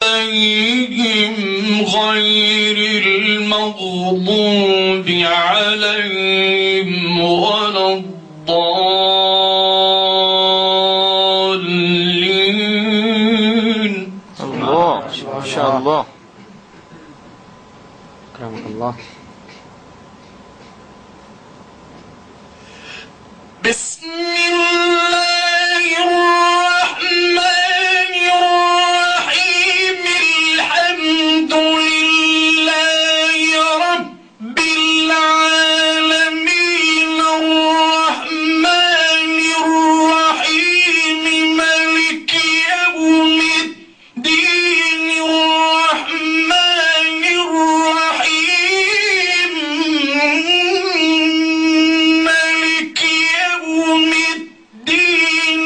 عليهم غير المغضوب عليهم ولا الضالين. الله ما شاء الله. أكرمك الله. بسم الله الرحمن الرحيم. الحمد لله رب العالمين الرحمن الرحيم مالك يوم الدين الرحمن الرحيم مالك يوم الدين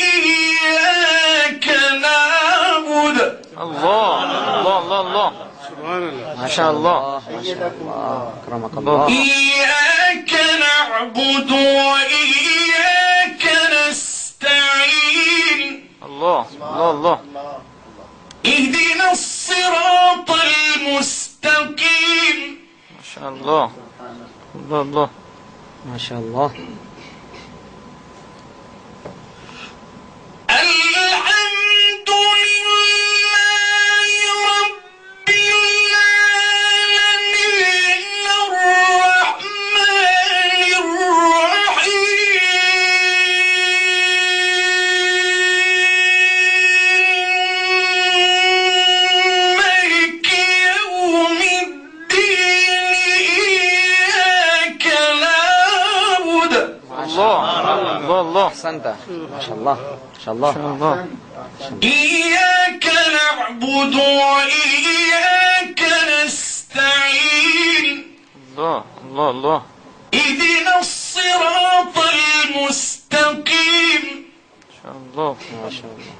إياك نعبد. الله الله الله الله ما شاء الله. ما شاء الله. أكرمك الله. إياك نعبد وإياك نستعين. الله الله الله. اهدنا الصراط المستقيم. ما شاء الله. الله الله ما شاء الله. الحمد لله رب العالمين الرحمن الرحيم مالك يوم الدين إياك نعبد. الله الله الله. أحسنت. ما شاء الله. ما شاء الله. ما شاء الله. إياك نعبد وإياك نستعين. الله الله الله. اهدنا الصراط المستقيم. ما شاء الله. ما شاء الله.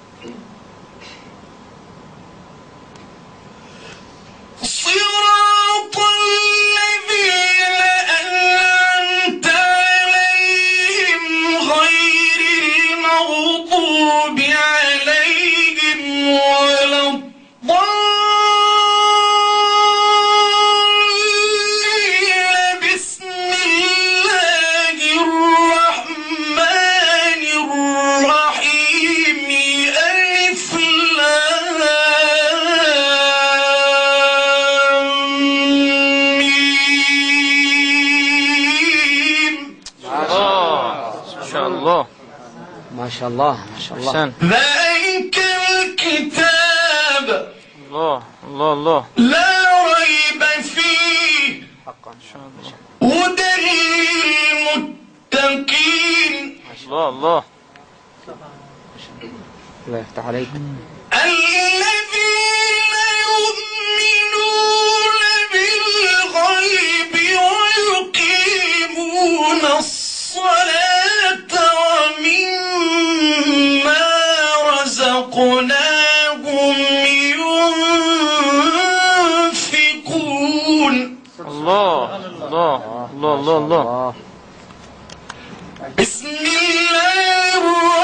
صراط الذين أنعمت عليهم غير المغضوب عليهم ولا الضالين. بسم الله الرحمن الرحيم. ألف لام ميم. ما شاء الله. ما شاء الله. ما شاء الله. أحسن. ذلك الكتاب الله الله الله. لا ريب فيه حقا. ما شاء الله. هدى للمتقين. الله الله. الله يفتح عليك. الذين يؤمنون بالغيب ويقيمون الصلاة ومما رزقناهم ينفقون. الله الله الله الله الله. الله. بسم الله الرحمن